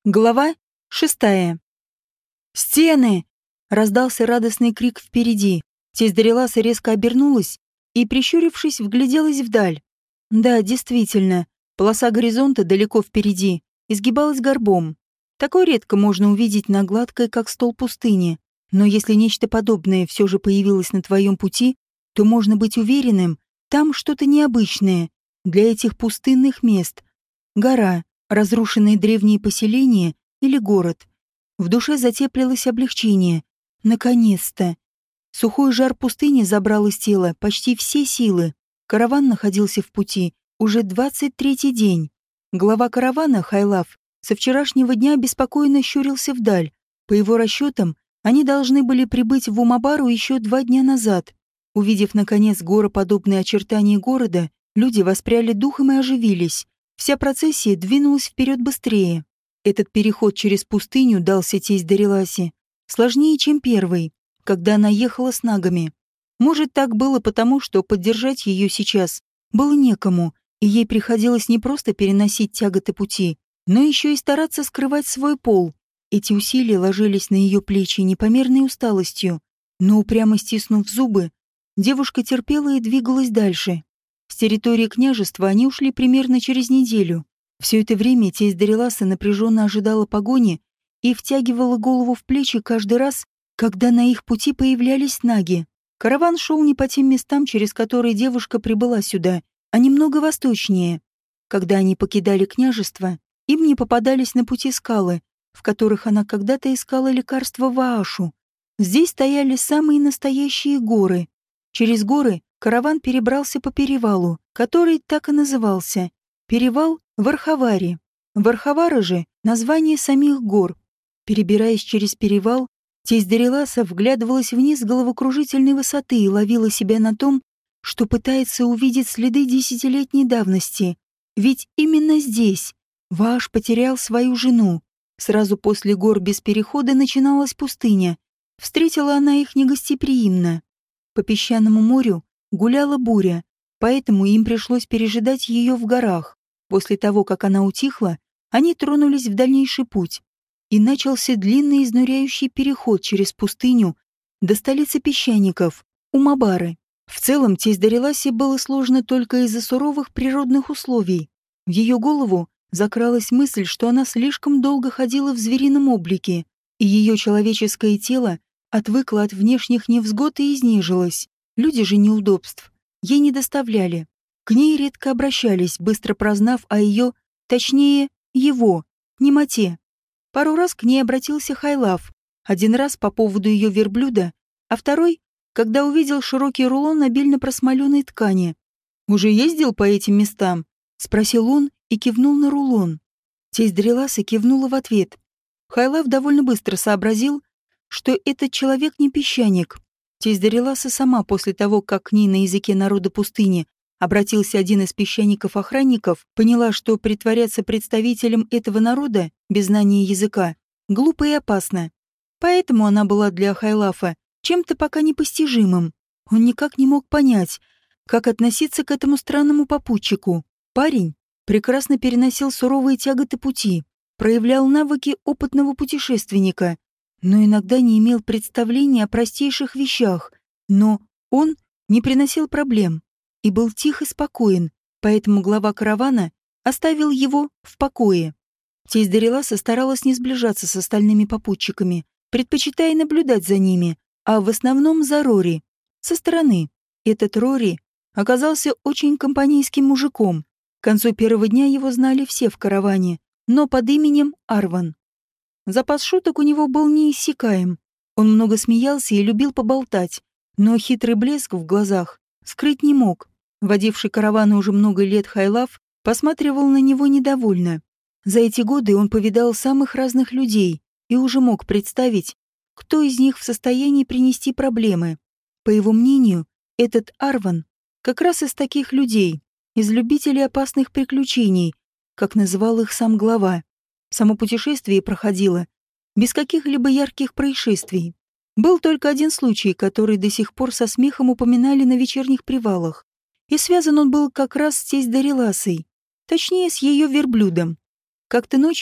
Глава 6. «Стены!» — раздался радостный крик впереди. Тесть Дариласа резко обернулась и, прищурившись, вгляделась вдаль. Да, действительно, полоса горизонта далеко впереди изгибалась горбом. Такое редко можно увидеть на гладкой, как стол пустыни. Но если нечто подобное все же появилось на твоем пути, то можно быть уверенным, там что-то необычное для этих пустынных мест. Гора, разрушенные древние поселения или город. В душе затеплилось облегчение. Наконец-то! Сухой жар пустыни забрал из тела почти все силы. Караван находился в пути уже 23-й день. Глава каравана, Хайлав, со вчерашнего дня беспокойно щурился вдаль. По его расчетам, они должны были прибыть в Умабару еще 2 дня назад. Увидев, наконец, гороподобные очертания города, люди воспряли духом и оживились. Вся процессия двинулась вперед быстрее. Этот переход через пустыню дался тесть Дариласе сложнее, чем первый, когда она ехала с нагами. Может, так было потому, что поддержать ее сейчас было некому, и ей приходилось не просто переносить тяготы пути, но еще и стараться скрывать свой пол. Эти усилия ложились на ее плечи непомерной усталостью, но упрямо стиснув зубы, девушка терпела и двигалась дальше. С территории княжества они ушли примерно через неделю. Все это время тесть Дариласа напряженно ожидала погони и втягивала голову в плечи каждый раз, когда на их пути появлялись наги. Караван шел не по тем местам, через которые девушка прибыла сюда, а немного восточнее. Когда они покидали княжество, им не попадались на пути скалы, в которых она когда-то искала лекарство Ваашу. Здесь стояли самые настоящие горы. Через горы караван перебрался по перевалу, который так и назывался — перевал Вархавари. Вархавара же — название самих гор. Перебираясь через перевал, тесть Дариласа вглядывалась вниз с головокружительной высоты и ловила себя на том, что пытается увидеть следы десятилетней давности. Ведь именно здесь Вааш потерял свою жену. Сразу после гор без перехода начиналась пустыня. Встретила она их негостеприимно. По песчаному морю гуляла буря, поэтому им пришлось пережидать ее в горах. После того, как она утихла, они тронулись в дальнейший путь. И начался длинный изнуряющий переход через пустыню до столицы песчаников, Умабары. В целом, тесть Дариласе было сложно только из-за суровых природных условий. В ее голову закралась мысль, что она слишком долго ходила в зверином облике, и ее человеческое тело отвыкло от внешних невзгод и изнежилось. Люди же неудобств ей не доставляли. К ней редко обращались, быстро прознав о ее, точнее, его, немоте. Пару раз к ней обратился Хайлав. Один раз по поводу ее верблюда, а второй, когда увидел широкий рулон обильно просмоленной ткани. «Уже ездил по этим местам?» — спросил он и кивнул на рулон. Тесть Дариласа кивнула в ответ. Хайлав довольно быстро сообразил, что этот человек не песчаник. Тесть Дариласа сама после того, как к ней на языке народа пустыни обратился один из песчаников-охранников, поняла, что притворяться представителем этого народа без знания языка глупо и опасно. Поэтому она была для Хайлафа чем-то пока непостижимым. Он никак не мог понять, как относиться к этому странному попутчику. Парень прекрасно переносил суровые тяготы пути, проявлял навыки опытного путешественника, но иногда не имел представления о простейших вещах. Но он не приносил проблем и был тих и спокоен, поэтому глава каравана оставил его в покое. Тесть Дариласа старалась не сближаться с остальными попутчиками, предпочитая наблюдать за ними, а в основном за Рори, со стороны. Этот Рори оказался очень компанейским мужиком. К концу первого дня его знали все в караване, но под именем Арван. Запас шуток у него был неиссякаем. Он много смеялся и любил поболтать, но хитрый блеск в глазах скрыть не мог. Водивший караваны уже много лет Хайлав посматривал на него недовольно. За эти годы он повидал самых разных людей и уже мог представить, кто из них в состоянии принести проблемы. По его мнению, этот Арван как раз из таких людей, из любителей опасных приключений, как называл их сам глава. Само путешествие проходило без каких-либо ярких происшествий. Был только один случай, который до сих пор со смехом упоминали на вечерних привалах. И связан он был как раз с тесть Дариласой, точнее, с ее верблюдом. Как-то ночью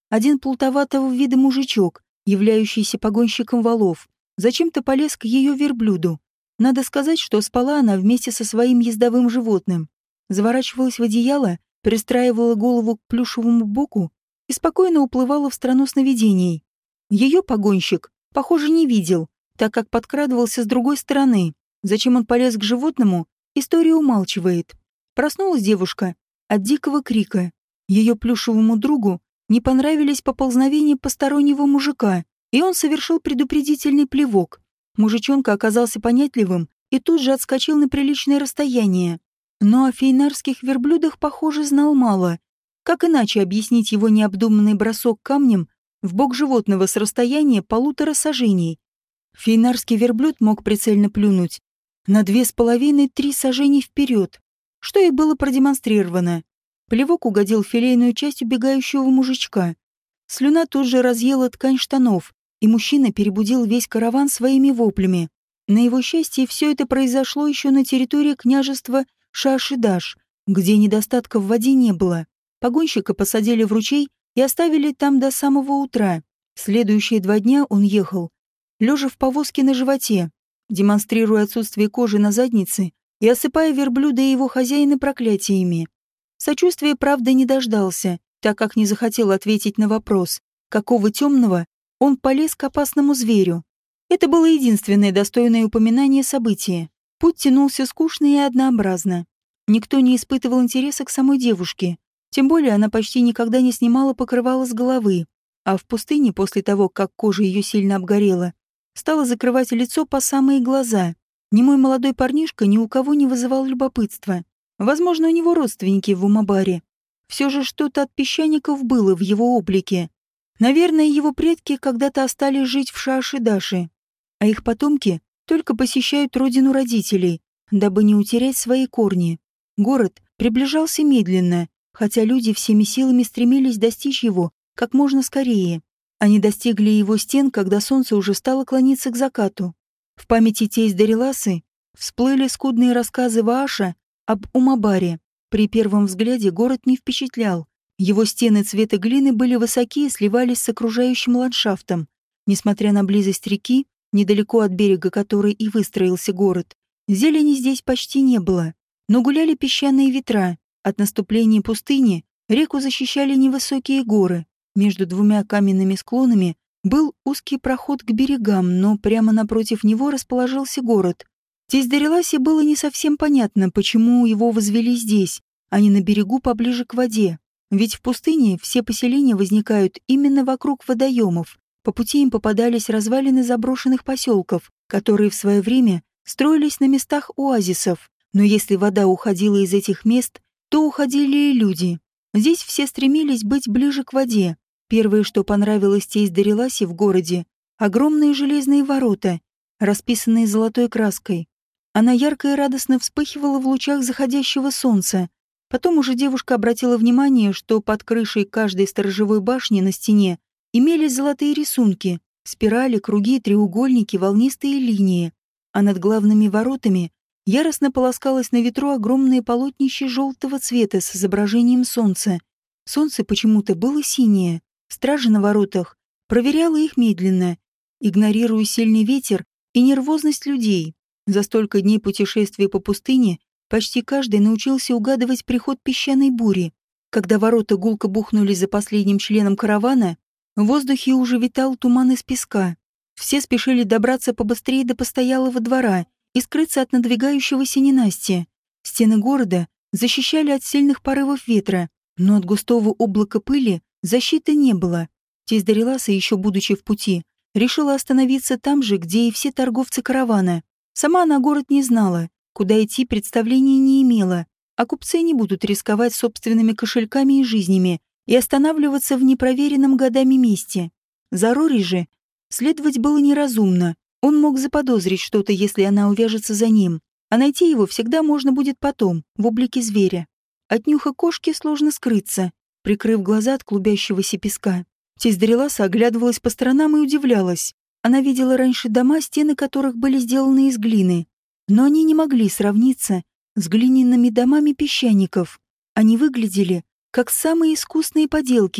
один плутоватого вида мужичок, являющийся погонщиком валов, зачем-то полез к ее верблюду. Надо сказать, что спала она вместе со своим ездовым животным. Заворачивалась в одеяло, пристраивала голову к плюшевому боку и спокойно уплывала в страну сновидений. Ее погонщик, похоже, не видел, так как подкрадывался с другой стороны. Зачем он полез к животному, история умалчивает. Проснулась девушка от дикого крика. Ее плюшевому другу не понравились поползновения постороннего мужика, и он совершил предупредительный плевок. Мужичонка оказался понятливым и тут же отскочил на приличное расстояние. Но о фейнарских верблюдах, похоже, знал мало. Как иначе объяснить его необдуманный бросок камнем в бок животного с расстояния 1,5 саженей? Фейнарский верблюд мог прицельно плюнуть на 2,5-3 сажений вперед, что и было продемонстрировано. Плевок угодил в филейную часть убегающего мужичка. Слюна тут же разъела ткань штанов, и мужчина перебудил весь караван своими воплями. На его счастье, все это произошло еще на территории княжества Шашидаш, где недостатка в воде не было. Погонщика посадили в ручей и оставили там до самого утра. Следующие 2 дня он ехал, лежа в повозке на животе, демонстрируя отсутствие кожи на заднице и осыпая верблюда и его хозяина проклятиями. Сочувствия, правда, не дождался, так как не захотел ответить на вопрос, какого темного он полез к опасному зверю. Это было единственное достойное упоминание события. Путь тянулся скучно и однообразно. Никто не испытывал интереса к самой девушке, тем более она почти никогда не снимала покрывало с головы, а в пустыне после того, как кожа ее сильно обгорела, стала закрывать лицо по самые глаза. Немой молодой парнишка ни у кого не вызывал любопытства. Возможно, у него родственники в Умабаре. Все же что-то от песчаников было в его облике. Наверное, его предки когда-то остались жить в Шашидаше, а их потомки только посещают родину родителей, дабы не утерять свои корни. Город приближался медленно, хотя люди всеми силами стремились достичь его как можно скорее. Они достигли его стен, когда солнце уже стало клониться к закату. В памяти тесть Дариласы всплыли скудные рассказы Вааша об Умабаре. При первом взгляде город не впечатлял. Его стены цвета глины были высоки и сливались с окружающим ландшафтом. Несмотря на близость реки, недалеко от берега которой и выстроился город, зелени здесь почти не было. Но гуляли песчаные ветра. От наступления пустыни реку защищали невысокие горы. Между 2 каменными склонами был узкий проход к берегам, но прямо напротив него расположился город. Тесть Дариласе было не совсем понятно, почему его возвели здесь, а не на берегу поближе к воде. Ведь в пустыне все поселения возникают именно вокруг водоемов. По пути им попадались развалины заброшенных поселков, которые в свое время строились на местах оазисов. Но если вода уходила из этих мест, то уходили и люди. Здесь все стремились быть ближе к воде. Первое, что понравилось тесть Дариласе в городе — огромные железные ворота, расписанные золотой краской. Она ярко и радостно вспыхивала в лучах заходящего солнца. Потом уже девушка обратила внимание, что под крышей каждой сторожевой башни на стене имелись золотые рисунки, спирали, круги, треугольники, волнистые линии. А над главными воротами яростно полоскалось на ветру огромное полотнище желтого цвета с изображением солнца. Солнце почему-то было синее. Стража на воротах проверяла их медленно, игнорируя сильный ветер и нервозность людей. За столько дней путешествия по пустыне почти каждый научился угадывать приход песчаной бури. Когда ворота гулко бухнули за последним членом каравана, в воздухе уже витал туман из песка. Все спешили добраться побыстрее до постоялого двора и скрыться от надвигающегося ненастья. Стены города защищали от сильных порывов ветра, но от густого облака пыли защиты не было. Тесть Дариласа, еще будучи в пути, решила остановиться там же, где и все торговцы каравана. Сама она город не знала, куда идти представления не имела, а купцы не будут рисковать собственными кошельками и жизнями и останавливаться в непроверенном годами месте. За Рори же следовать было неразумно. Он мог заподозрить что-то, если она увяжется за ним, а найти его всегда можно будет потом, в облике зверя. От нюха кошки сложно скрыться, прикрыв глаза от клубящегося песка. Тесть Дариласа оглядывалась по сторонам и удивлялась. Она видела раньше дома, стены которых были сделаны из глины, но они не могли сравниться с глиняными домами песчаников. Они выглядели как самые искусные поделки,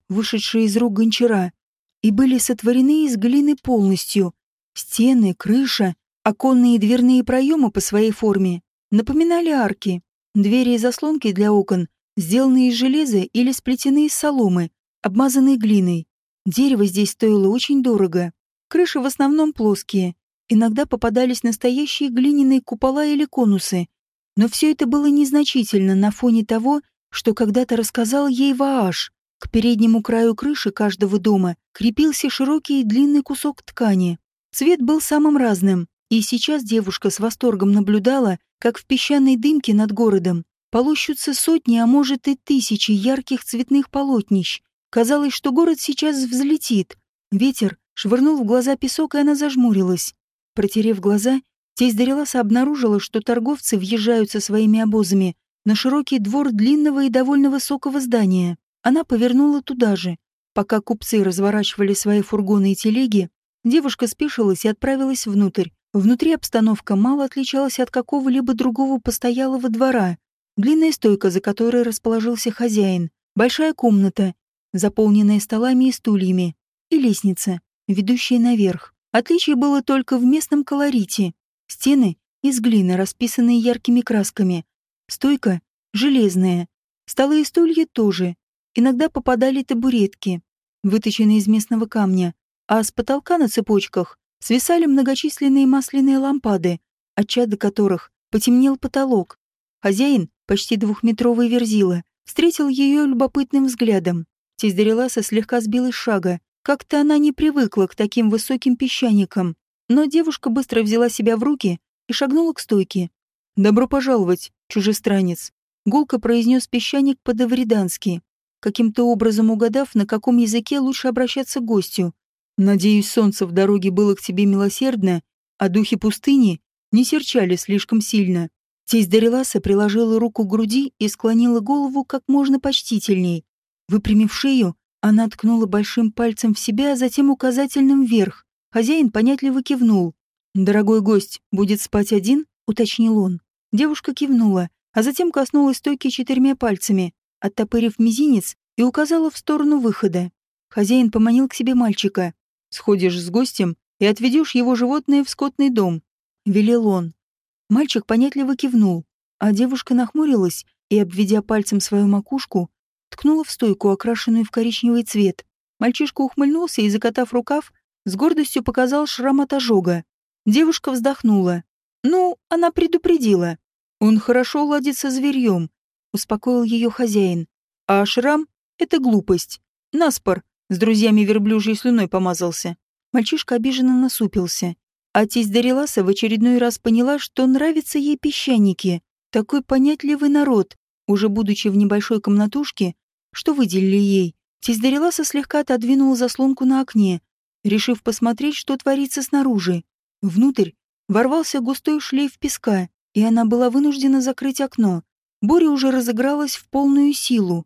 вышедшие из рук гончара, и были сотворены из глины полностью. Стены, крыша, оконные и дверные проемы по своей форме напоминали арки. Двери и заслонки для окон сделаны из железа или сплетены из соломы, обмазанной глиной. Дерево здесь стоило очень дорого. Крыши в основном плоские. Иногда попадались настоящие глиняные купола или конусы. Но все это было незначительно на фоне того, что когда-то рассказал ей Вааш. К переднему краю крыши каждого дома крепился широкий и длинный кусок ткани. Цвет был самым разным, и сейчас девушка с восторгом наблюдала, как в песчаной дымке над городом полощутся сотни, а может и тысячи ярких цветных полотнищ. Казалось, что город сейчас взлетит. Ветер швырнул в глаза песок, и она зажмурилась. Протерев глаза, тесть Дариласа обнаружила, что торговцы въезжают со своими обозами на широкий двор длинного и довольно высокого здания. Она повернула туда же. Пока купцы разворачивали свои фургоны и телеги, девушка спешилась и отправилась внутрь. Внутри обстановка мало отличалась от какого-либо другого постоялого двора. Длинная стойка, за которой расположился хозяин, большая комната, заполненная столами и стульями, и лестница, ведущая наверх. Отличие было только в местном колорите. Стены из глины, расписанные яркими красками. Стойка железная. Столы и стулья тоже. Иногда попадали табуретки, выточенные из местного камня, а с потолка на цепочках свисали многочисленные масляные лампады, от чада которых потемнел потолок. Хозяин, почти двухметровый верзила, встретил ее любопытным взглядом. Тесть Дариласа слегка сбилась с шага. Как-то она не привыкла к таким высоким песчаникам. Но девушка быстро взяла себя в руки и шагнула к стойке. «Добро пожаловать, чужестранец», — гулко произнес песчаник по-давридански, каким-то образом угадав, на каком языке лучше обращаться к гостю. «Надеюсь, солнце в дороге было к тебе милосердно, а духи пустыни не серчали слишком сильно». Тесть Дариласа приложила руку к груди и склонила голову как можно почтительней. Выпрямив шею, она ткнула большим пальцем в себя, а затем указательным вверх. Хозяин понятливо кивнул. «Дорогой гость будет спать один?» — уточнил он. Девушка кивнула, а затем коснулась стойки 4 пальцами, оттопырив мизинец, и указала в сторону выхода. Хозяин поманил к себе мальчика. «Сходишь с гостем и отведешь его животное в скотный дом», — велел он. Мальчик понятливо кивнул, а девушка нахмурилась и, обведя пальцем свою макушку, ткнула в стойку, окрашенную в коричневый цвет. Мальчишка ухмыльнулся и, закатав рукав, с гордостью показал шрам от ожога. Девушка вздохнула. «Ну, она предупредила. Он хорошо ладит со зверьем», — успокоил ее хозяин. «А шрам — это глупость. Наспор с друзьями верблюжьей слюной помазался». Мальчишка обиженно насупился. А тесть Дариласа в очередной раз поняла, что нравятся ей песчаники. Такой понятливый народ. Уже будучи в небольшой комнатушке, что выделили ей, тесть Дариласа слегка отодвинула заслонку на окне, решив посмотреть, что творится снаружи. Внутрь ворвался густой шлейф песка, и она была вынуждена закрыть окно. Буря уже разыгралась в полную силу.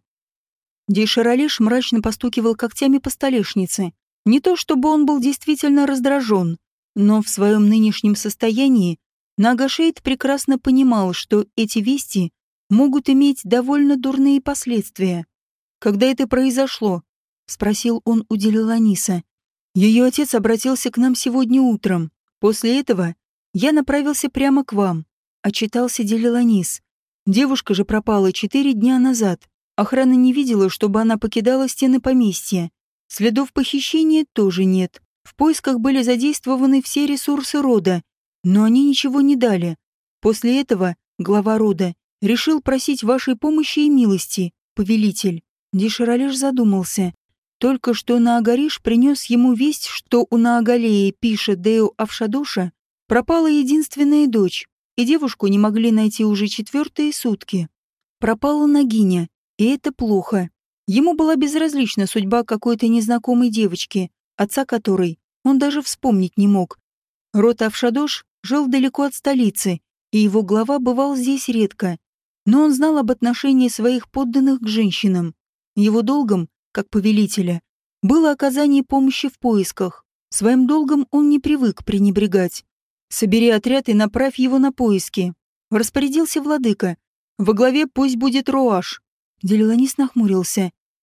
Дейшаралеш мрачно постукивал когтями по столешнице. Не то чтобы он был действительно раздражен, но в своем нынешнем состоянии Нагашейд прекрасно понимал, что эти вести могут иметь довольно дурные последствия. «Когда это произошло?» — спросил он у Делиланиса. «Ее отец обратился к нам сегодня утром. После этого я направился прямо к вам», — отчитался Делиланис. «Девушка же пропала 4 дня назад. Охрана не видела, чтобы она покидала стены поместья. Следов похищения тоже нет. В поисках были задействованы все ресурсы рода, но они ничего не дали. После этого глава рода решил просить вашей помощи и милости, повелитель». Дейшаралеш задумался. Только что Наагариш принес ему весть, что у Наагалеи Пиша Део Авшадоша пропала единственная дочь, и девушку не могли найти уже 4-е сутки. Пропала Нагиня, и это плохо. Ему была безразлична судьба какой-то незнакомой девочки, отца которой он даже вспомнить не мог. Род Авшадош жил далеко от столицы, и его глава бывал здесь редко. Но он знал об отношении своих подданных к женщинам. Его долгом, как повелителя, было оказание помощи в поисках. Своим долгом он не привык пренебрегать. «Собери отряд и направь его на поиски», — распорядился владыка. «Во главе пусть будет Роаш». Делиланис нахмурился.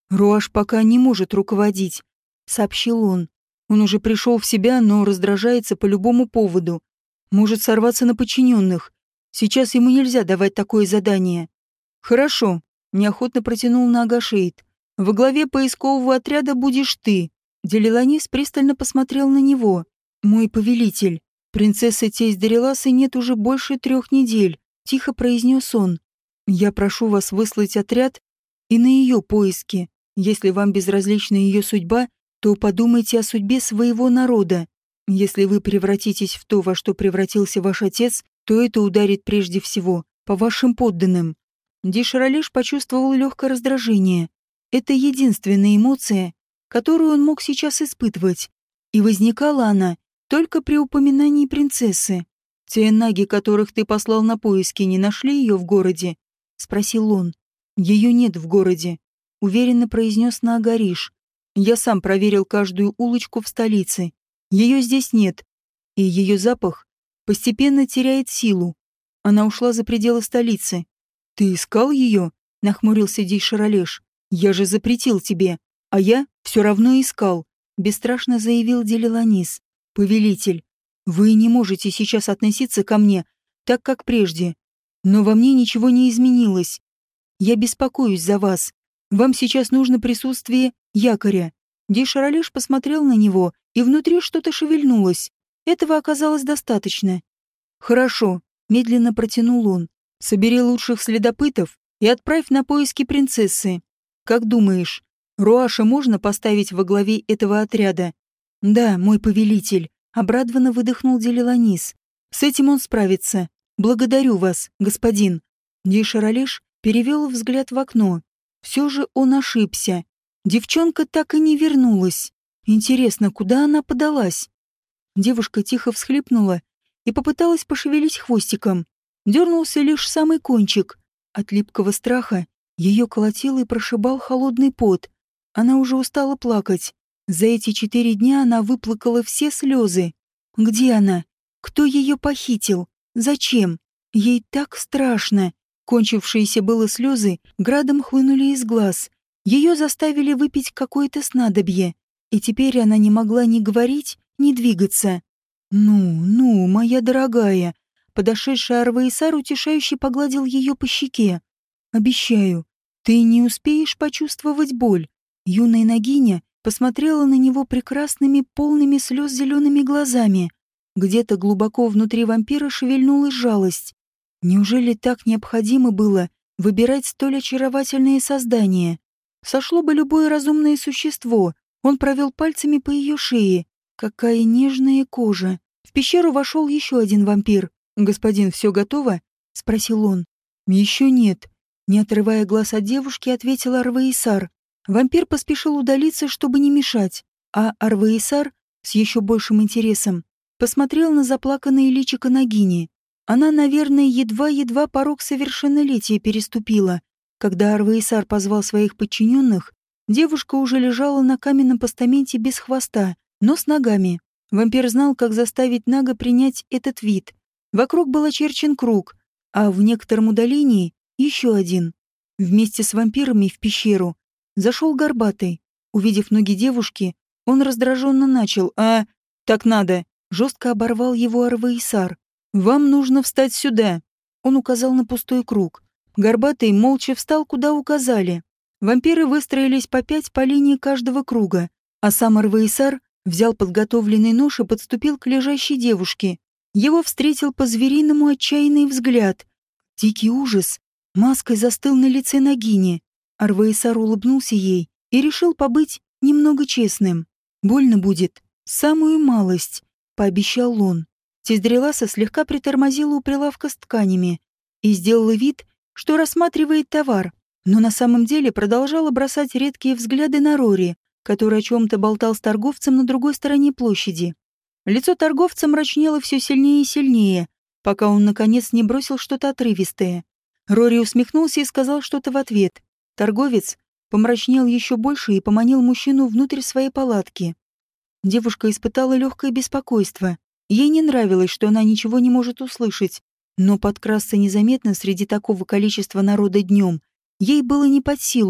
«Руаш пока не может руководить», — сообщил он. «Он уже пришел в себя, но раздражается по любому поводу. Может сорваться на подчиненных. Сейчас ему нельзя давать такое задание». «Хорошо», — неохотно протянул Нагашейд. «Во главе поискового отряда будешь ты». Делиланис пристально посмотрел на него. «Мой повелитель, принцессы тесть Дариласы нет уже больше 3 недель», — тихо произнес он. «Я прошу вас выслать отряд и на ее поиски. Если вам безразлична ее судьба, то подумайте о судьбе своего народа. Если вы превратитесь в то, во что превратился ваш отец, то это ударит прежде всего по вашим подданным». Дишаралеш почувствовал легкое раздражение. Это единственная эмоция, которую он мог сейчас испытывать. И возникала она только при упоминании принцессы. «Те наги, которых ты послал на поиски, не нашли ее в городе?» — спросил он. «Ее нет в городе», — уверенно произнес Наагариш. «Я сам проверил каждую улочку в столице. Ее здесь нет, и ее запах постепенно теряет силу. Она ушла за пределы столицы». «Ты искал ее?» — нахмурился Дейшаралеш. «Я же запретил тебе, а я все равно искал», — бесстрашно заявил Делиланис. «Повелитель, вы не можете сейчас относиться ко мне так, как прежде, но во мне ничего не изменилось. Я беспокоюсь за вас. Вам сейчас нужно присутствие якоря». Дейшаралеш посмотрел на него, и внутри что-то шевельнулось. Этого оказалось достаточно. «Хорошо», — медленно протянул он. «Собери лучших следопытов и отправь на поиски принцессы. Как думаешь, Руаша можно поставить во главе этого отряда?» «Да, мой повелитель», — обрадованно выдохнул Делиланис. «С этим он справится. Благодарю вас, господин». Дейшаралеш перевел взгляд в окно. Все же он ошибся. Девчонка так и не вернулась. Интересно, куда она подалась? Девушка тихо всхлипнула и попыталась пошевелить хвостиком. Дернулся лишь самый кончик. От липкого страха ее колотил и прошибал холодный пот. Она уже устала плакать. За эти 4 дня она выплакала все слезы. Где она? Кто ее похитил? Зачем? Ей так страшно. Кончившиеся было слезы градом хлынули из глаз. Ее заставили выпить какое-то снадобье. И теперь она не могла ни говорить, ни двигаться. «Ну, моя дорогая», подошедший Арваисар утешающе погладил ее по щеке. «Обещаю, ты не успеешь почувствовать боль». Юная Нагиня посмотрела на него прекрасными, полными слез зелеными глазами. Где-то глубоко внутри вампира шевельнулась жалость. Неужели так необходимо было выбирать столь очаровательное создание? Сошло бы любое разумное существо. Он провел пальцами по ее шее. Какая нежная кожа. В пещеру вошел еще один вампир. «Господин, все готово?» — спросил он. «Еще нет». Не отрывая глаз от девушки, ответил Арваисар. Вампир поспешил удалиться, чтобы не мешать, а Арваисар, с еще большим интересом, посмотрел на заплаканное личико Нагини. Она, наверное, едва-едва порог совершеннолетия переступила. Когда Арваисар позвал своих подчиненных, девушка уже лежала на каменном постаменте без хвоста, но с ногами. Вампир знал, как заставить Нага принять этот вид. Вокруг был очерчен круг, а в некотором удалении еще один. Вместе с вампирами в пещеру зашел Горбатый. Увидев ноги девушки, он раздраженно начал: так надо!» Жестко оборвал его Арваисар. «Вам нужно встать сюда!» Он указал на пустой круг. Горбатый молча встал, куда указали. Вампиры выстроились по 5 по линии каждого круга, а сам Арваисар взял подготовленный нож и подступил к лежащей девушке. Его встретил по-звериному отчаянный взгляд. Дикий ужас маской застыл на лице Нагини. Арваисар улыбнулся ей и решил побыть немного честным. «Больно будет, самую малость», — пообещал он. Тездреласа слегка притормозила у прилавка с тканями и сделала вид, что рассматривает товар, но на самом деле продолжала бросать редкие взгляды на Рори, который о чем-то болтал с торговцем на другой стороне площади. Лицо торговца мрачнело все сильнее и сильнее, пока он, наконец, не бросил что-то отрывистое. Рори усмехнулся и сказал что-то в ответ. Торговец помрачнел еще больше и поманил мужчину внутрь своей палатки. Девушка испытала легкое беспокойство. Ей не нравилось, что она ничего не может услышать, но подкрасться незаметно среди такого количества народа днем ей было не под силу.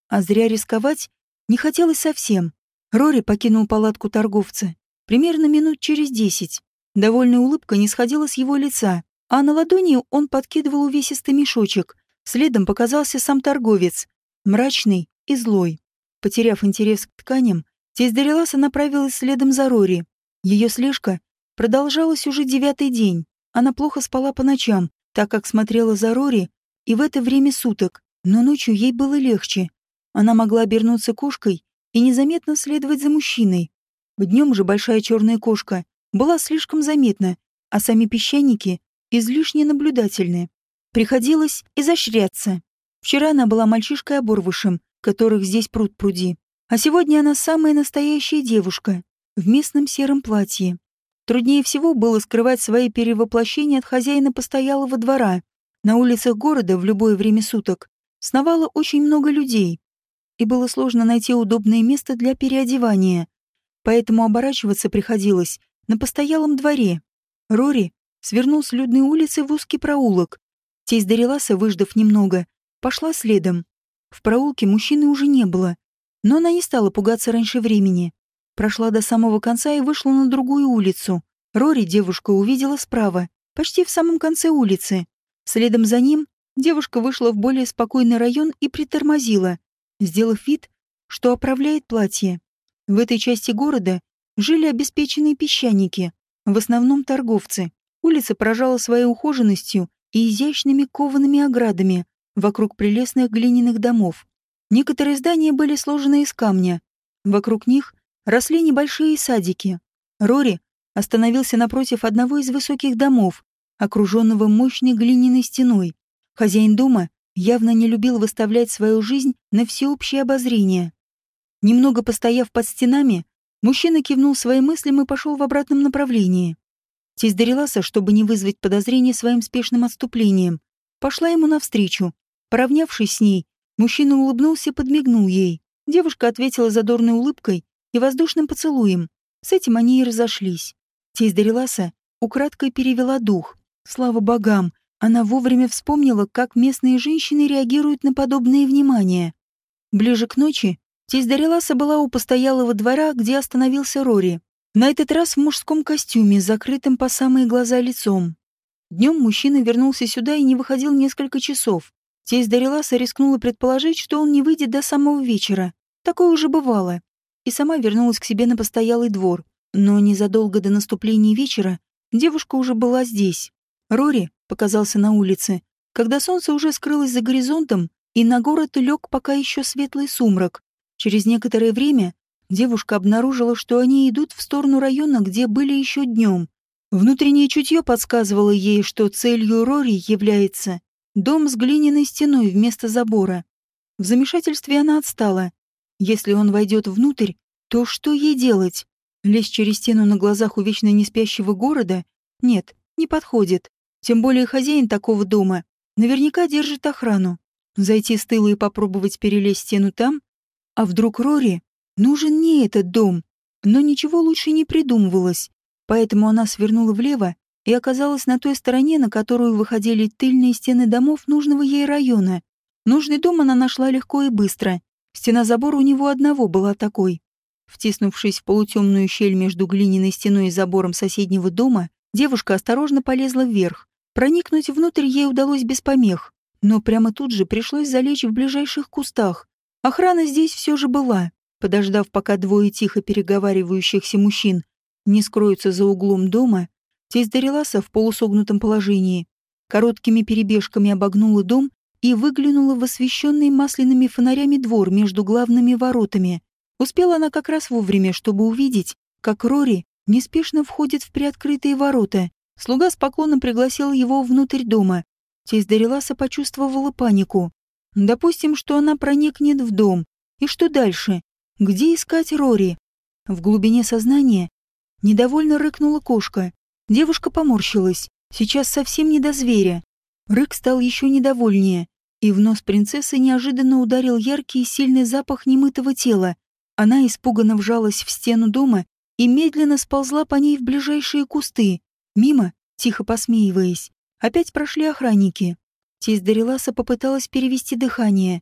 А зря рисковать не хотелось совсем. Рори покинул палатку торговца примерно минут через 10. Довольная улыбка не сходила с его лица, а на ладони он подкидывал увесистый мешочек. Следом показался сам торговец, мрачный и злой. Потеряв интерес к тканям, тесть Дариласа направилась следом за Рори. Ее слежка продолжалась уже 9-й день. Она плохо спала по ночам, так как смотрела за Рори и в это время суток, но ночью ей было легче. Она могла обернуться кошкой и незаметно следовать за мужчиной. Днем же большая черная кошка была слишком заметна, а сами песчаники излишне наблюдательны. Приходилось изощряться. Вчера она была мальчишкой-оборвышем, которых здесь пруд-пруди. А сегодня она самая настоящая девушка в местном сером платье. Труднее всего было скрывать свои перевоплощения от хозяина постоялого двора. На улицах города в любое время суток сновало очень много людей, и было сложно найти удобное место для переодевания, поэтому оборачиваться приходилось на постоялом дворе. Рори свернул с людной улицы в узкий проулок. Тесть Дариласа, выждав немного, пошла следом. В проулке мужчины уже не было, но она не стала пугаться раньше времени. Прошла до самого конца и вышла на другую улицу. Рори девушка увидела справа, почти в самом конце улицы. Следом за ним девушка вышла в более спокойный район и притормозила, сделав вид, что оправляет платье. В этой части города жили обеспеченные песчаники, в основном торговцы. Улица поражала своей ухоженностью и изящными коваными оградами вокруг прелестных глиняных домов. Некоторые здания были сложены из камня. Вокруг них росли небольшие садики. Рори остановился напротив одного из высоких домов, окруженного мощной глиняной стеной. Хозяин дома явно не любил выставлять свою жизнь на всеобщее обозрение. Немного постояв под стенами, мужчина кивнул своим мыслям и пошел в обратном направлении. Тесть Дариласа, чтобы не вызвать подозрения своим спешным отступлением, пошла ему навстречу. Поравнявшись с ней, мужчина улыбнулся и подмигнул ей. Девушка ответила задорной улыбкой и воздушным поцелуем. С этим они и разошлись. Тесть Дариласа украдкой перевела дух. Слава богам, она вовремя вспомнила, как местные женщины реагируют на подобное внимание. Ближе к ночи тесть Дариласа была у постоялого двора, где остановился Рори. На этот раз в мужском костюме, закрытым по самые глаза лицом. Днем мужчина вернулся сюда и не выходил несколько часов. Тесть Дариласа рискнула предположить, что он не выйдет до самого вечера. Такое уже бывало. И сама вернулась к себе на постоялый двор. Но незадолго до наступления вечера девушка уже была здесь. Рори показался на улице, когда солнце уже скрылось за горизонтом, и на город лег пока еще светлый сумрак. Через некоторое время девушка обнаружила, что они идут в сторону района, где были еще днем. Внутреннее чутье подсказывало ей, что целью Рори является дом с глиняной стеной вместо забора. В замешательстве она отстала. Если он войдет внутрь, то что ей делать? Лезть через стену на глазах у вечно неспящего города? Нет, не подходит. Тем более хозяин такого дома наверняка держит охрану. Зайти с тыла и попробовать перелезть стену там? А вдруг Рори нужен не этот дом? Но ничего лучше не придумывалось. Поэтому она свернула влево и оказалась на той стороне, на которую выходили тыльные стены домов нужного ей района. Нужный дом она нашла легко и быстро. Стена забора у него одного была такой. Втиснувшись в полутемную щель между глиняной стеной и забором соседнего дома, девушка осторожно полезла вверх. Проникнуть внутрь ей удалось без помех, но прямо тут же пришлось залечь в ближайших кустах. Охрана здесь все же была. Подождав, пока двое тихо переговаривающихся мужчин не скроются за углом дома, тесть Дариласа в полусогнутом положении короткими перебежками обогнула дом и выглянула в освещенный масляными фонарями двор между главными воротами. Успела она как раз вовремя, чтобы увидеть, как Рори неспешно входит в приоткрытые ворота. Слуга с поклоном пригласил его внутрь дома. Тесть Дариласа почувствовала панику. Допустим, что она проникнет в дом. И что дальше? Где искать Рори? В глубине сознания недовольно рыкнула кошка. Девушка поморщилась. Сейчас совсем не до зверя. Рык стал еще недовольнее, и в нос принцессы неожиданно ударил яркий и сильный запах немытого тела. Она испуганно вжалась в стену дома и медленно сползла по ней в ближайшие кусты. Мимо, тихо посмеиваясь, опять прошли охранники. Тесть Дариласа попыталась перевести дыхание.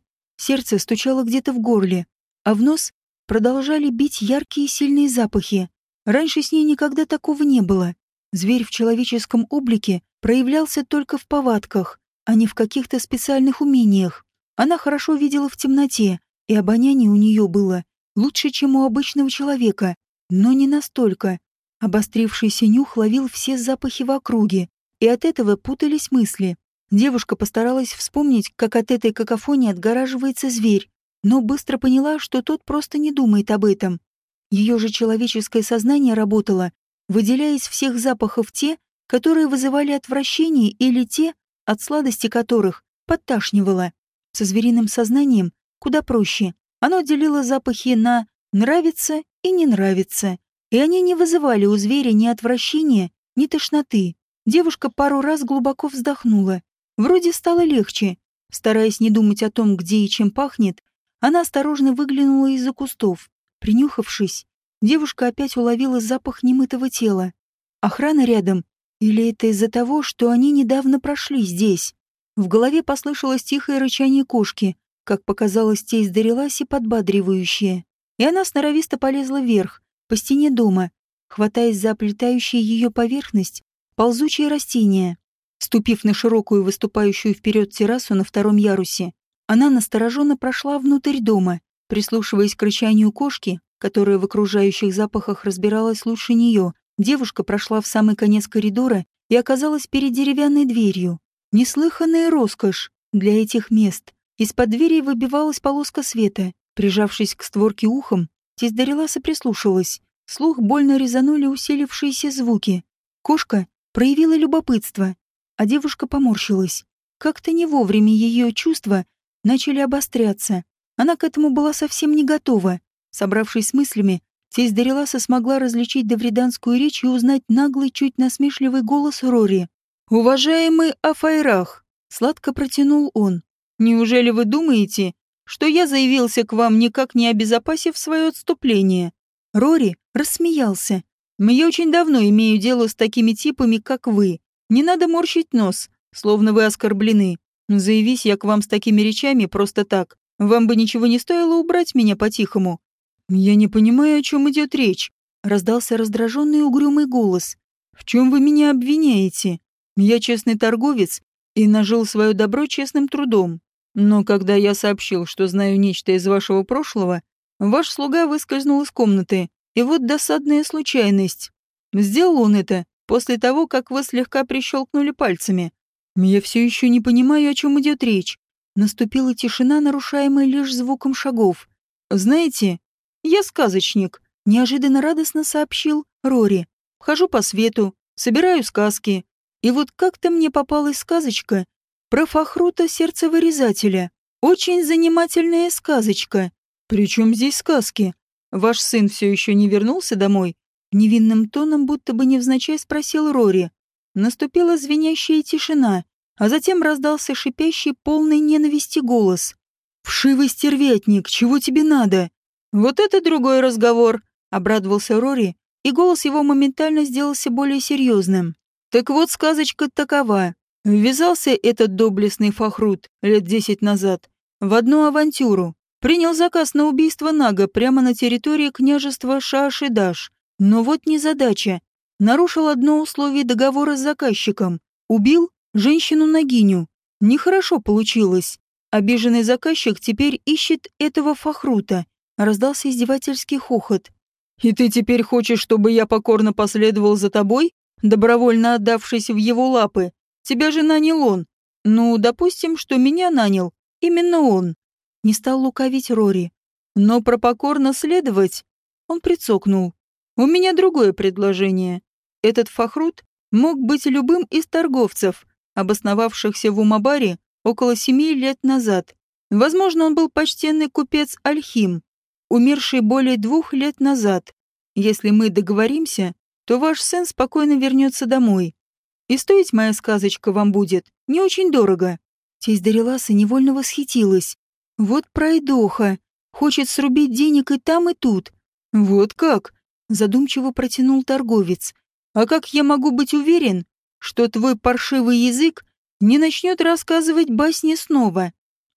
Сердце стучало где-то в горле, а в нос продолжали бить яркие сильные запахи. Раньше с ней никогда такого не было. Зверь в человеческом облике проявлялся только в повадках, а не в каких-то специальных умениях. Она хорошо видела в темноте, и обоняние у нее было лучше, чем у обычного человека, но не настолько. Обострившийся нюх ловил все запахи в округе, и от этого путались мысли. Девушка постаралась вспомнить, как от этой какофонии отгораживается зверь, но быстро поняла, что тот просто не думает об этом. Ее же человеческое сознание работало, выделяя из всех запахов те, которые вызывали отвращение, или те, от сладости которых подташнивало. Со звериным сознанием куда проще. Оно делило запахи на «нравится» и «не нравится», и они не вызывали у зверя ни отвращения, ни тошноты. Девушка пару раз глубоко вздохнула. Вроде стало легче. Стараясь не думать о том, где и чем пахнет, она осторожно выглянула из-за кустов. Принюхавшись, девушка опять уловила запах немытого тела. Охрана рядом? Или это из-за того, что они недавно прошли здесь? В голове послышалось тихое рычание кошки, как показалось тесть Дариласи подбадривающее. И она сноровисто полезла вверх, по стене дома, хватаясь за оплетающие ее поверхность ползучие растения. Ступив на широкую выступающую вперед террасу на втором ярусе, она настороженно прошла внутрь дома, прислушиваясь к рычанию кошки, которая в окружающих запахах разбиралась лучше нее. Девушка прошла в самый конец коридора и оказалась перед деревянной дверью. Неслыханная роскошь для этих мест. Из-под двери выбивалась полоска света. Прижавшись к створке ухом, тесть Дариласа прислушалась. Слух больно резанули усилившиеся звуки. Кошка проявила любопытство, а девушка поморщилась. Как-то не вовремя ее чувства начали обостряться. Она к этому была совсем не готова. Собравшись с мыслями, тесть Дариласа смогла различить давриданскую речь и узнать наглый, чуть насмешливый голос Рори. «Уважаемый Афайрах», — сладко протянул он, — «неужели вы думаете, что я заявился к вам, никак не обезопасив свое отступление?» Рори рассмеялся. «Я очень давно имею дело с такими типами, как вы. Не надо морщить нос, словно вы оскорблены. Заявись я к вам с такими речами просто так, вам бы ничего не стоило убрать меня по-тихому». «Я не понимаю, о чем идет речь», — раздался раздраженный угрюмый голос. «В чем вы меня обвиняете? Я честный торговец и нажил свое добро честным трудом. Но когда я сообщил, что знаю нечто из вашего прошлого, ваш слуга выскользнул из комнаты, и вот досадная случайность. Сделал он это после того, как вы слегка прищелкнули пальцами. Я все еще не понимаю, о чем идет речь». Наступила тишина, нарушаемая лишь звуком шагов. «Знаете, я сказочник», — неожиданно радостно сообщил Рори. «Хожу по свету, собираю сказки. И вот как-то мне попалась сказочка про Фахрута Сердцевырезателя. Очень занимательная сказочка. Причем здесь сказки? Ваш сын все еще не вернулся домой?» Невинным тоном, будто бы невзначай, спросил Рори. Наступила звенящая тишина, а затем раздался шипящий, полный ненависти голос. «Вшивый стервятник, чего тебе надо?» «Вот это другой разговор», — обрадовался Рори, и голос его моментально сделался более серьезным. «Так вот, сказочка такова. Ввязался этот доблестный Фахрут лет 10 назад в одну авантюру. Принял заказ на убийство Нага прямо на территории княжества Шаашидаш. Но вот незадача. Нарушил одно условие договора с заказчиком. Убил женщину-нагиню. Нехорошо получилось. Обиженный заказчик теперь ищет этого Фахрута». Раздался издевательский хохот. «И ты теперь хочешь, чтобы я покорно последовал за тобой, добровольно отдавшись в его лапы? Тебя же нанял он. Ну, допустим, что меня нанял именно он». Не стал лукавить Рори. «Но про покорно следовать...» Он прицокнул. «У меня другое предложение. Этот Фахрут мог быть любым из торговцев, обосновавшихся в Умабаре около 7 лет назад. Возможно, он был почтенный купец Альхим, умерший более 2 лет назад. Если мы договоримся, то ваш сын спокойно вернется домой. И стоить моя сказочка вам будет не очень дорого». Тесть Дариласа невольно восхитилась. «Вот пройдоха. Хочет срубить денег и там, и тут». «Вот как?» — задумчиво протянул торговец. «А как я могу быть уверен, что твой паршивый язык не начнет рассказывать басни снова?»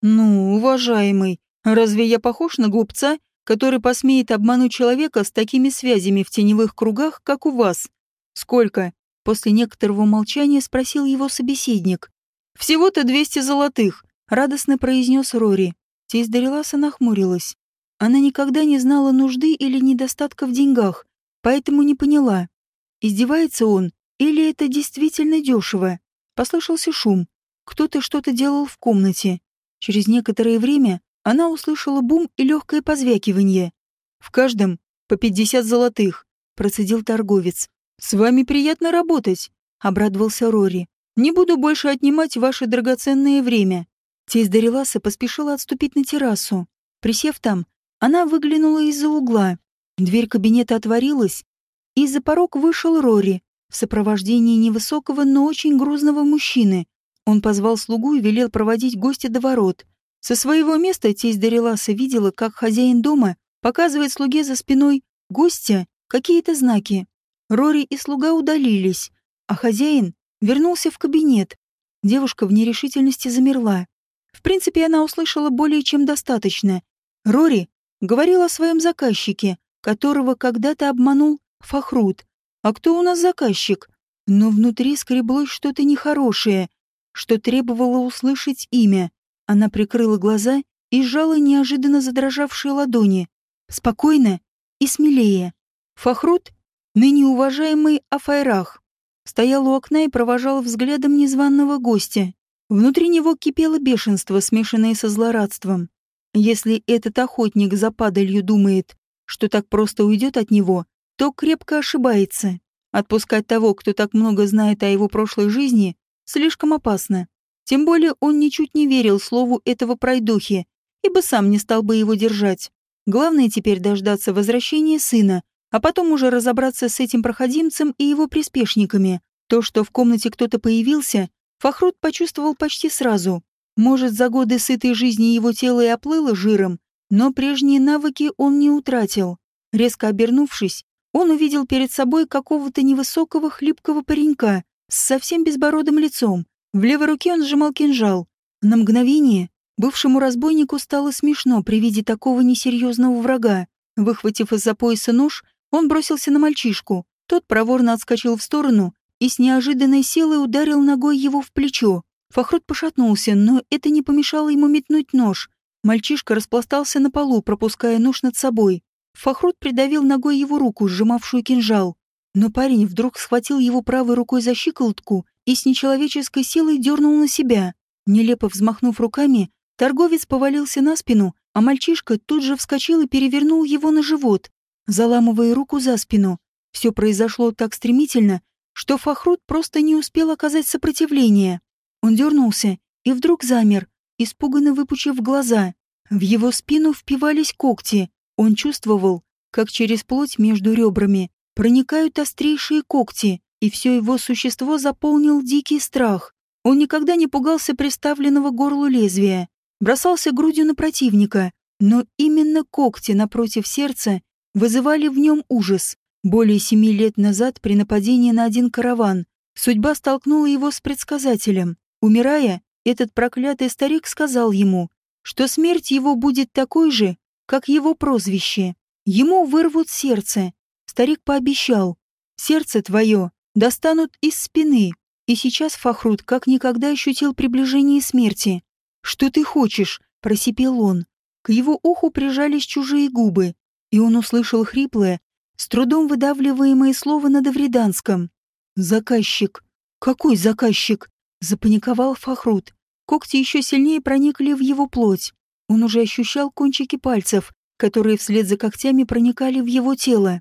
«Ну, уважаемый, разве я похож на глупца, который посмеет обмануть человека с такими связями в теневых кругах, как у вас? Сколько?» После некоторого молчания спросил его собеседник. «Всего-то 200 золотых», — радостно произнес Рори. Тесть Дариласа нахмурилась. Она никогда не знала нужды или недостатка в деньгах, поэтому не поняла, издевается он или это действительно дешево. Послышался шум. Кто-то что-то делал в комнате. Через некоторое время она услышала бум и легкое позвякивание. «В каждом по 50 золотых», — процедил торговец. «С вами приятно работать», — обрадовался Рори. «Не буду больше отнимать ваше драгоценное время». Тесть Дариласа поспешила отступить на террасу. Присев там, она выглянула из-за угла. Дверь кабинета отворилась, и за порог вышел Рори в сопровождении невысокого, но очень грузного мужчины. Он позвал слугу и велел проводить гостя до ворот. Со своего места тесть Дариласа видела, как хозяин дома показывает слуге за спиной гостя какие-то знаки. Рори и слуга удалились, а хозяин вернулся в кабинет. Девушка в нерешительности замерла. В принципе, она услышала более чем достаточно. Рори говорил о своем заказчике, которого когда-то обманул Фахрут. А кто у нас заказчик? Но внутри скреблось что-то нехорошее, что требовало услышать имя. Она прикрыла глаза и сжала неожиданно задрожавшие ладони. Спокойно и смелее. Фахрут, ныне уважаемый Афайрах, стоял у окна и провожал взглядом незваного гостя. Внутри него кипело бешенство, смешанное со злорадством. Если этот охотник за падалью думает, что так просто уйдет от него, то крепко ошибается. Отпускать того, кто так много знает о его прошлой жизни, слишком опасно. Тем более он ничуть не верил слову этого пройдохи, ибо сам не стал бы его держать. Главное теперь дождаться возвращения сына, а потом уже разобраться с этим проходимцем и его приспешниками. То, что в комнате кто-то появился, Фахрут почувствовал почти сразу. Может, за годы сытой жизни его тело и оплыло жиром, но прежние навыки он не утратил. Резко обернувшись, он увидел перед собой какого-то невысокого хлипкого паренька с совсем безбородым лицом. В левой руке он сжимал кинжал. На мгновение бывшему разбойнику стало смешно при виде такого несерьезного врага. Выхватив из-за пояса нож, он бросился на мальчишку. Тот проворно отскочил в сторону и с неожиданной силой ударил ногой его в плечо. Фахрут пошатнулся, но это не помешало ему метнуть нож. Мальчишка распластался на полу, пропуская нож над собой. Фахрут придавил ногой его руку, сжимавшую кинжал. Но парень вдруг схватил его правой рукой за щиколотку и с нечеловеческой силой дернул на себя. Нелепо взмахнув руками, торговец повалился на спину, а мальчишка тут же вскочил и перевернул его на живот, заламывая руку за спину. Все произошло так стремительно, что Фахрут просто не успел оказать сопротивление. Он дернулся и вдруг замер, испуганно выпучив глаза. В его спину впивались когти. Он чувствовал, как через плоть между ребрами проникают острейшие когти, и все его существо заполнил дикий страх. Он никогда не пугался приставленного к горлу лезвия, бросался грудью на противника, но именно когти напротив сердца вызывали в нем ужас. Более 7 лет назад при нападении на один караван судьба столкнула его с предсказателем. Умирая, этот проклятый старик сказал ему, что смерть его будет такой же, как его прозвище. Ему вырвут сердце. Старик пообещал, сердце твое достанут из спины. И сейчас Фахрут как никогда ощутил приближение смерти. «Что ты хочешь?» – просипел он. К его уху прижались чужие губы, и он услышал хриплое, с трудом выдавливаемое слово на давриданском. «Заказчик». «Какой заказчик?» – запаниковал Фахрут. Когти еще сильнее проникли в его плоть. Он уже ощущал кончики пальцев, которые вслед за когтями проникали в его тело.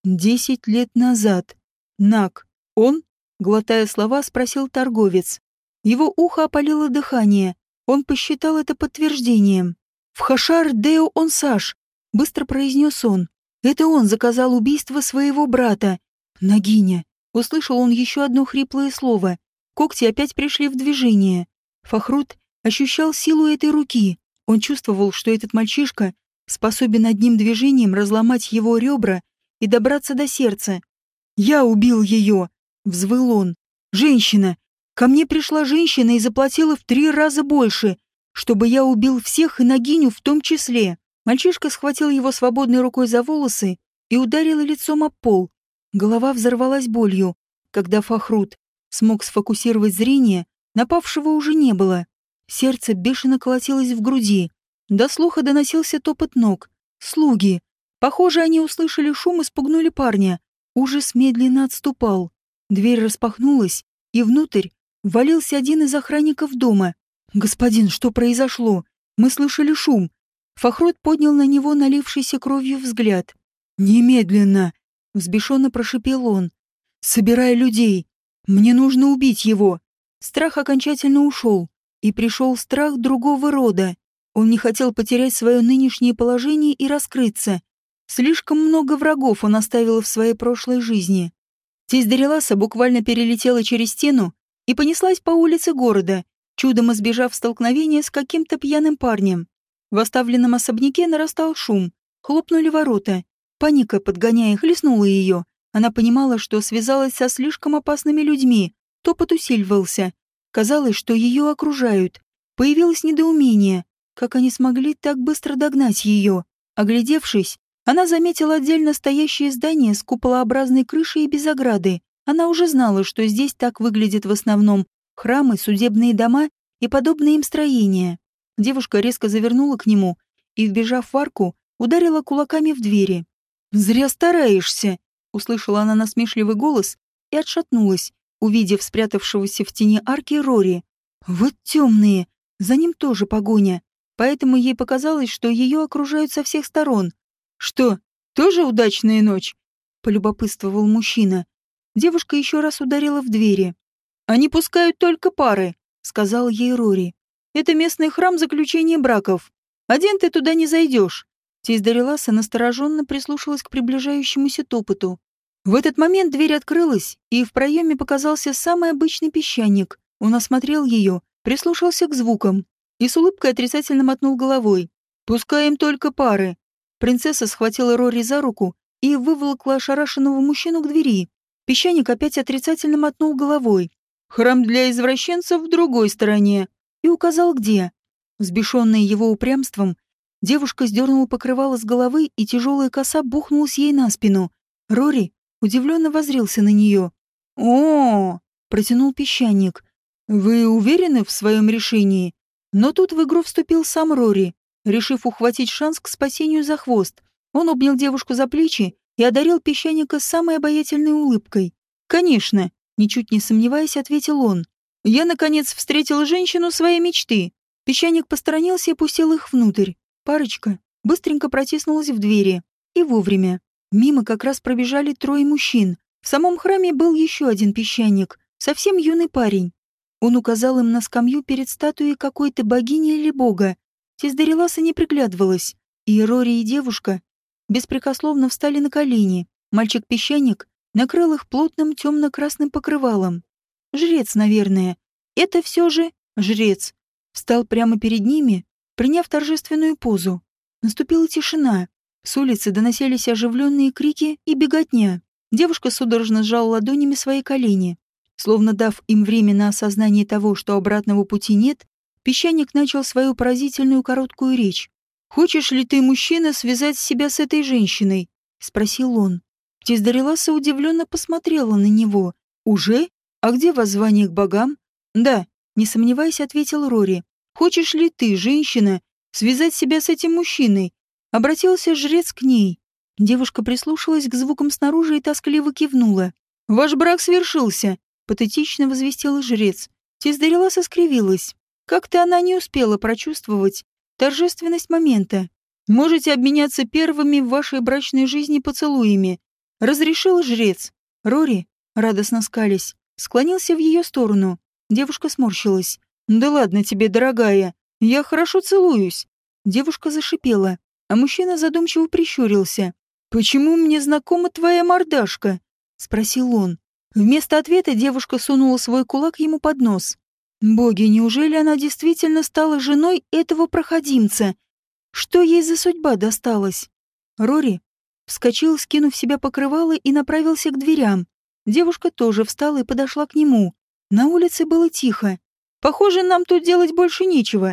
10 лет назад. Наг. Он? Глотая слова, спросил торговец. Его ухо опалило дыхание. Он посчитал это подтверждением. «В Хашар-Део-Онсаш», — быстро произнес он. «Это он заказал убийство своего брата. Нагиня». Услышал он еще одно хриплое слово. Когти опять пришли в движение. Фахрут ощущал силу этой руки. Он чувствовал, что этот мальчишка способен одним движением разломать его ребра и добраться до сердца. «Я убил ее!» — взвыл он. «Женщина! Ко мне пришла женщина и заплатила в 3 раза больше, чтобы я убил всех и Нагиню в том числе. Мальчишка схватил его свободной рукой за волосы и ударил лицом об пол. Голова взорвалась болью. Когда Фахрут смог сфокусировать зрение, напавшего уже не было. Сердце бешено колотилось в груди. До слуха доносился топот ног. Слуги. Похоже, они услышали шум и спугнули парня. Ужас медленно отступал. Дверь распахнулась, и внутрь ввалился один из охранников дома. «Господин, что произошло? Мы слышали шум». Фахрут поднял на него налившийся кровью взгляд. «Немедленно!» — взбешенно прошипел он. «Собирай людей! Мне нужно убить его!» Страх окончательно ушел, и пришел страх другого рода. Он не хотел потерять свое нынешнее положение и раскрыться. Слишком много врагов он оставил в своей прошлой жизни. Тесть Дариласа буквально перелетела через стену и понеслась по улице города, чудом избежав столкновения с каким-то пьяным парнем. В оставленном особняке нарастал шум. Хлопнули ворота. Паника, подгоняя, хлестнула ее. Она понимала, что связалась со слишком опасными людьми. Топот усиливался. Казалось, что ее окружают. Появилось недоумение. Как они смогли так быстро догнать ее? Оглядевшись, она заметила отдельно стоящее здание с куполообразной крышей и без ограды. Она уже знала, что здесь так выглядят в основном храмы, судебные дома и подобные им строения. Девушка резко завернула к нему и, вбежав в арку, ударила кулаками в двери. «Зря стараешься!» — услышала она насмешливый голос и отшатнулась, увидев спрятавшегося в тени арки Рори. «Вот темные! За ним тоже погоня!» Поэтому ей показалось, что ее окружают со всех сторон. «Что, тоже удачная ночь?» — полюбопытствовал мужчина. Девушка еще раз ударила в двери. «Они пускают только пары», — сказал ей Рори. «Это местный храм заключения браков. Один ты туда не зайдешь». Тесть Дариласа настороженно прислушалась к приближающемуся топоту. В этот момент дверь открылась, и в проеме показался самый обычный песчаник. Он осмотрел ее, прислушался к звукам и с улыбкой отрицательно мотнул головой. «Пускаем только пары». Принцесса схватила Рори за руку и выволокла ошарашенного мужчину к двери. Песчаник опять отрицательно мотнул головой. «Храм для извращенцев в другой стороне», и указал где. Взбешенная его упрямством, девушка сдернула покрывало с головы, и тяжелая коса бухнулась ей на спину. Рори удивленно воззрился на нее. «О!» — протянул песчаник. «Вы уверены в своем решении?» Но тут в игру вступил сам Рори, решив ухватить шанс к спасению за хвост. Он обнял девушку за плечи и одарил песчаника самой обаятельной улыбкой. «Конечно», — ничуть не сомневаясь, ответил он. «Я, наконец, встретил женщину своей мечты». Песчаник посторонился и пустил их внутрь. Парочка быстренько протиснулась в двери. И вовремя. Мимо как раз пробежали трое мужчин. В самом храме был еще один песчаник, совсем юный парень. Он указал им на скамью перед статуей какой-то богини или бога. Тесть Дариласа не приглядывалась, и Рори и девушка беспрекословно встали на колени. Мальчик-песчаник накрыл их плотным темно-красным покрывалом. Жрец, наверное. Это все же жрец. Встал прямо перед ними, приняв торжественную позу. Наступила тишина. С улицы доносились оживленные крики и беготня. Девушка судорожно сжала ладонями свои колени. Словно дав им время на осознание того, что обратного пути нет, песчаник начал свою поразительную короткую речь. «Хочешь ли ты, мужчина, связать себя с этой женщиной?» — спросил он. Тесть Дариласа удивленно посмотрела на него. «Уже? А где воззвание к богам?» «Да», — не сомневаясь, ответил Рори. «Хочешь ли ты, женщина, связать себя с этим мужчиной?» Обратился жрец к ней. Девушка прислушалась к звукам снаружи и тоскливо кивнула. «Ваш брак свершился», — патетично возвестил жрец. Тесть Дариласа скривилась. Как-то она не успела прочувствовать торжественность момента. «Можете обменяться первыми в вашей брачной жизни поцелуями», — разрешил жрец. Рори, радостно скались, склонился в ее сторону. Девушка сморщилась. «Да ладно тебе, дорогая, я хорошо целуюсь». Девушка зашипела, а мужчина задумчиво прищурился. «Почему мне знакома твоя мордашка?» — спросил он. Вместо ответа девушка сунула свой кулак ему под нос. Боги, неужели она действительно стала женой этого проходимца? Что ей за судьба досталась? Рори вскочил, скинув в себя покрывало, и направился к дверям. Девушка тоже встала и подошла к нему. На улице было тихо. «Похоже, нам тут делать больше нечего», —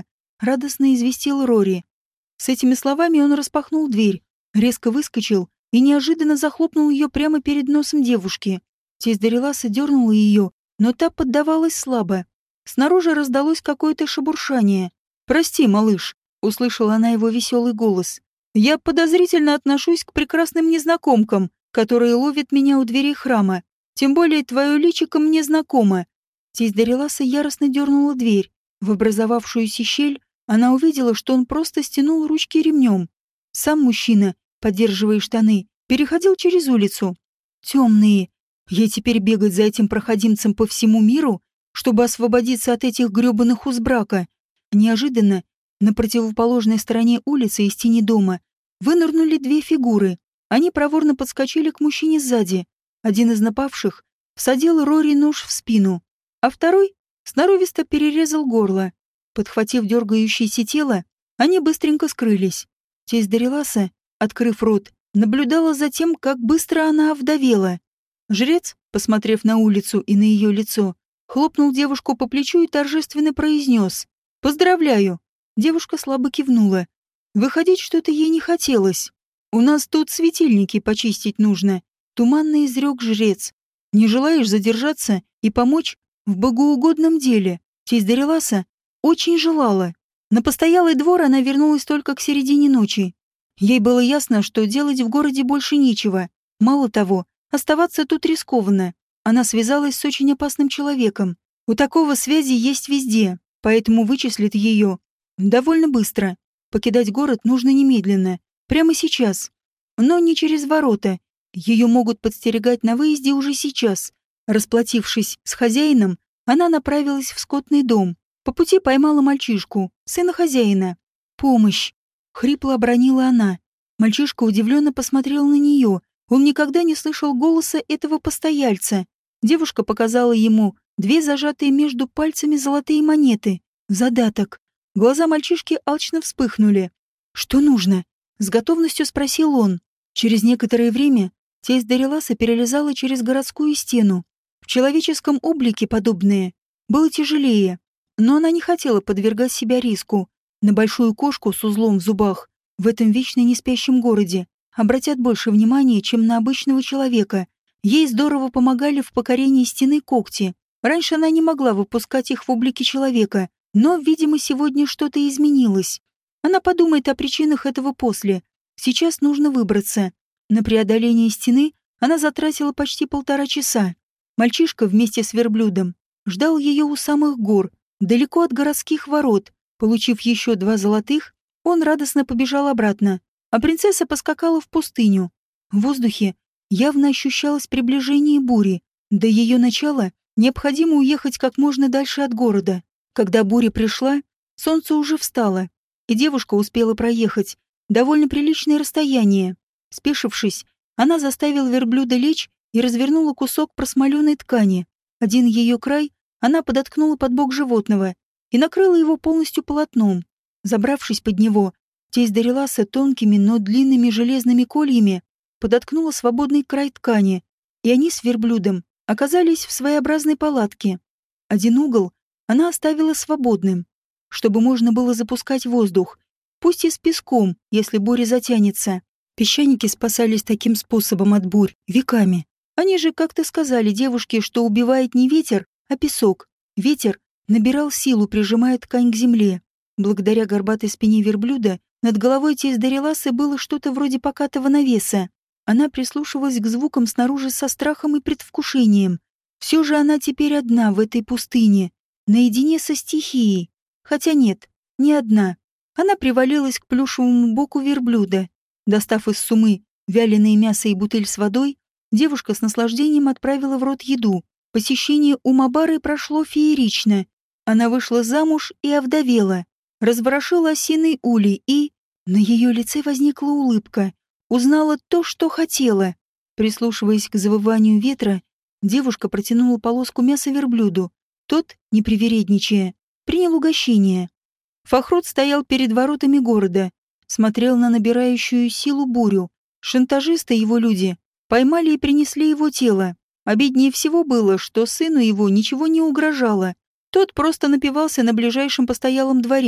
радостно известил Рори. С этими словами он распахнул дверь, резко выскочил и неожиданно захлопнул ее прямо перед носом девушки. Тесть Дариласа дернула ее, но та поддавалась слабо. Снаружи раздалось какое-то шебуршание. «Прости, малыш», — услышала она его веселый голос. «Я подозрительно отношусь к прекрасным незнакомкам, которые ловят меня у дверей храма. Тем более твое личико мне знакомо». Тесть Дариласа яростно дернула дверь. В образовавшуюся щель она увидела, что он просто стянул ручки ремнем. Сам мужчина, поддерживая штаны, переходил через улицу. Темные. Ей теперь бегать за этим проходимцем по всему миру, чтобы освободиться от этих грёбаных уз брака. Неожиданно на противоположной стороне улицы из тени дома вынырнули две фигуры. Они проворно подскочили к мужчине сзади. Один из напавших всадил Рори нож в спину, а второй сноровисто перерезал горло. Подхватив дергающееся тело, они быстренько скрылись. Тесть Дариласа, открыв рот, наблюдала за тем, как быстро она овдовела. Жрец, посмотрев на улицу и на ее лицо, хлопнул девушку по плечу и торжественно произнес: «Поздравляю!» Девушка слабо кивнула. Выходить что-то ей не хотелось. «У нас тут светильники почистить нужно», — туманно изрек жрец. «Не желаешь задержаться и помочь в богоугодном деле?» Тесть Дариласа очень желала. На постоялый двор она вернулась только к середине ночи. Ей было ясно, что делать в городе больше нечего. Мало того, оставаться тут рискованно. Она связалась с очень опасным человеком. У такого связи есть везде, поэтому вычислит ее довольно быстро. Покидать город нужно немедленно, прямо сейчас. Но не через ворота. Ее могут подстерегать на выезде уже сейчас. Расплатившись с хозяином, она направилась в скотный дом. По пути поймала мальчишку, сына хозяина. «Помощь!» — хрипло обронила она. Мальчишка удивленно посмотрел на нее. Он никогда не слышал голоса этого постояльца. Девушка показала ему две зажатые между пальцами золотые монеты. Задаток. Глаза мальчишки алчно вспыхнули. «Что нужно?» — с готовностью спросил он. Через некоторое время тесть Дариласа перелезала через городскую стену. В человеческом облике подобное было тяжелее. Но она не хотела подвергать себя риску. На большую кошку с узлом в зубах в этом вечно неспящем городе обратят больше внимания, чем на обычного человека. Ей здорово помогали в покорении стены когти. Раньше она не могла выпускать их в облике человека, но, видимо, сегодня что-то изменилось. Она подумает о причинах этого после. Сейчас нужно выбраться. На преодоление стены она затратила почти 1,5 часа. Мальчишка вместе с верблюдом ждал ее у самых гор, далеко от городских ворот. Получив еще 2 золотых, он радостно побежал обратно, а принцесса поскакала в пустыню. В воздухе явно ощущалось приближение бури. До ее начала необходимо уехать как можно дальше от города. Когда буря пришла, солнце уже встало, и девушка успела проехать довольно приличное расстояние. Спешившись, она заставила верблюда лечь и развернула кусок просмоленной ткани. Один ее край она подоткнула под бок животного и накрыла его полностью полотном. Забравшись под него, тесть Дариласа тонкими, но длинными железными кольями подоткнула свободный край ткани, и они с верблюдом оказались в своеобразной палатке. Один угол она оставила свободным, чтобы можно было запускать воздух, пусть и с песком, если буря затянется. Песчаники спасались таким способом от бурь веками. Они же как-то сказали девушке, что убивает не ветер, а песок. Ветер набирал силу, прижимая ткань к земле. Благодаря горбатой спине верблюда над головой тесть Дариласы было что-то вроде покатого навеса. Она прислушивалась к звукам снаружи со страхом и предвкушением. Все же она теперь одна в этой пустыне, наедине со стихией. Хотя нет, не одна. Она привалилась к плюшевому боку верблюда. Достав из сумы вяленое мясо и бутыль с водой, девушка с наслаждением отправила в рот еду. Посещение Умабары прошло феерично. Она вышла замуж и овдовела, разворошила осиный улей и... На ее лице возникла улыбка. Узнала то, что хотела. Прислушиваясь к завыванию ветра, девушка протянула полоску мяса верблюду. Тот, не привередничая, принял угощение. Фахрут стоял перед воротами города, смотрел на набирающую силу бурю. Шантажисты, его люди, поймали и принесли его тело. Обиднее всего было, что сыну его ничего не угрожало. Тот просто напивался на ближайшем постоялом дворе.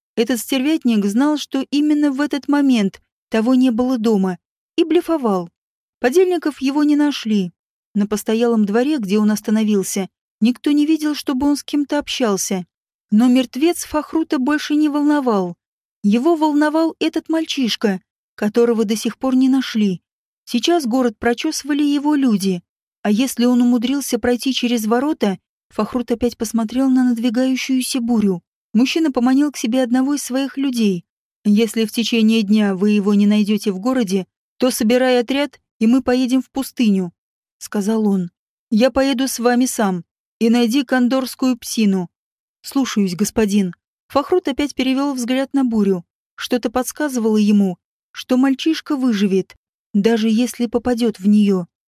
Этот стервятник знал, что именно в этот момент того не было дома, и блефовал. Подельников его не нашли. На постоялом дворе, где он остановился, никто не видел, чтобы он с кем-то общался. Но мертвец Фахрута больше не волновал. Его волновал этот мальчишка, которого до сих пор не нашли. Сейчас город прочесывали его люди. А если он умудрился пройти через ворота, Фахрут опять посмотрел на надвигающуюся бурю. Мужчина поманил к себе одного из своих людей. «Если в течение дня вы его не найдете в городе, то собирай отряд, и мы поедем в пустыню», — сказал он. «Я поеду с вами сам, и найди кондорскую псину». «Слушаюсь, господин». Фахрут опять перевел взгляд на бурю. Что-то подсказывало ему, что мальчишка выживет, даже если попадет в нее.